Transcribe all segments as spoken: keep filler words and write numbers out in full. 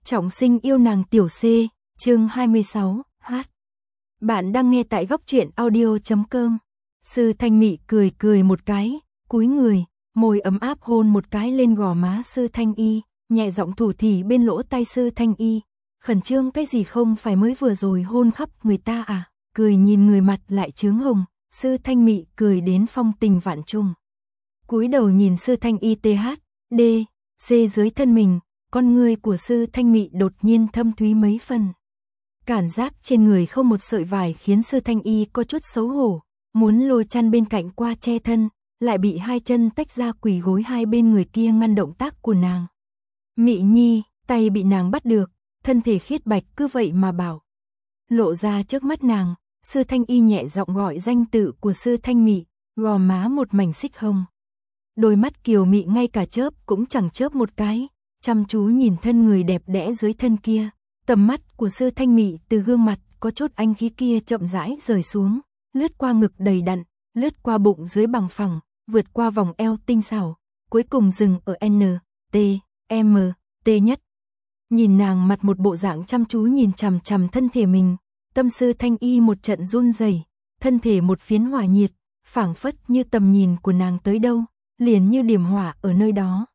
Trọng sinh yêu nàng tiểu C, chương hai mươi sáu, hát. Bạn đang nghe tại góc truyện audio chấm com. Sư Thanh Mị cười cười một cái, cúi người, môi ấm áp hôn một cái lên gò má Sư Thanh Y, nhẹ giọng thủ thỉ bên lỗ tai Sư Thanh Y. Khẩn trương cái gì, không phải mới vừa rồi hôn khắp người ta à? Cười nhìn người mặt lại chướng hồng, Sư Thanh Mị cười đến phong tình vạn trùng. Cúi đầu nhìn Sư Thanh Y th, d, c dưới thân mình, con người của Sư Thanh Mị đột nhiên thâm thúy mấy phần. Cảm giác trên người không một sợi vải khiến Sư Thanh Y có chút xấu hổ, muốn lôi chăn bên cạnh qua che thân, lại bị hai chân tách ra quỳ gối hai bên người kia ngăn động tác của nàng. Mị Nhi, tay bị nàng bắt được, thân thể khiết bạch cứ vậy mà bảo. Lộ ra trước mắt nàng, Sư Thanh Y nhẹ giọng gọi danh tự của Sư Thanh Mị, gò má một mảnh xích hồng. Đôi mắt kiều mị ngay cả chớp cũng chẳng chớp một cái, chăm chú nhìn thân người đẹp đẽ dưới thân kia. Tầm mắt của Sư Thanh Mị từ gương mặt có chút anh khí kia chậm rãi rời xuống, lướt qua ngực đầy đặn, lướt qua bụng dưới bằng phẳng, vượt qua vòng eo tinh xảo, cuối cùng dừng ở N, T, M, T nhất. Nhìn nàng mặt một bộ dạng chăm chú nhìn chằm chằm thân thể mình, tâm Sư Thanh Y một trận run rẩy, thân thể một phiến hỏa nhiệt, phảng phất như tầm nhìn của nàng tới đâu, liền như điểm hỏa ở nơi đó.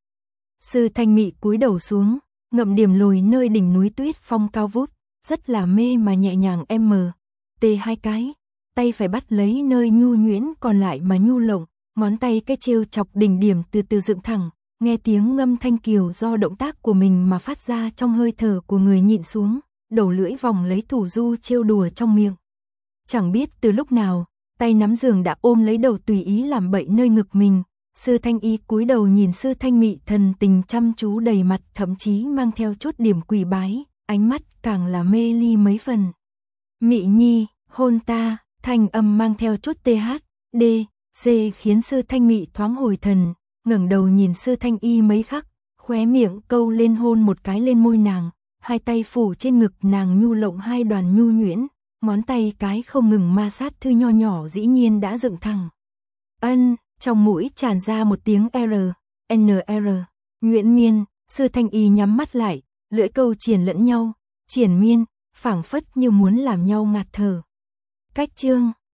Sư Thanh Mị cúi đầu xuống, ngậm điểm lồi nơi đỉnh núi tuyết phong cao vút, rất là mê mà nhẹ nhàng m, t hai cái, tay phải bắt lấy nơi nhu nhuyễn còn lại mà nhu lộng, ngón tay cái trêu chọc đỉnh điểm từ từ dựng thẳng, nghe tiếng ngâm thanh kiều do động tác của mình mà phát ra trong hơi thở của người nhịn xuống, đầu lưỡi vòng lấy thủ du trêu đùa trong miệng. Chẳng biết từ lúc nào, tay nắm giường đã ôm lấy đầu tùy ý làm bậy nơi ngực mình. Sư Thanh Y cúi đầu nhìn Sư Thanh Mị thần tình chăm chú đầy mặt, thậm chí mang theo chút điểm quỳ bái, ánh mắt càng là mê ly mấy phần. Mị Nhi, hôn ta, thanh âm mang theo chút th, d, c khiến Sư Thanh Mị thoáng hồi thần, ngẩng đầu nhìn Sư Thanh Y mấy khắc, khóe miệng câu lên hôn một cái lên môi nàng, hai tay phủ trên ngực nàng nhu lộng hai đoàn nhu nhuyễn, ngón tay cái không ngừng ma sát thư nho nhỏ dĩ nhiên đã dựng thẳng. Ân. Trong mũi tràn ra một tiếng R, N R, nhuyễn miên, Sư Thanh Y nhắm mắt lại, lưỡi câu triển lẫn nhau, triển miên, phảng phất như muốn làm nhau ngạt thở. Cách chương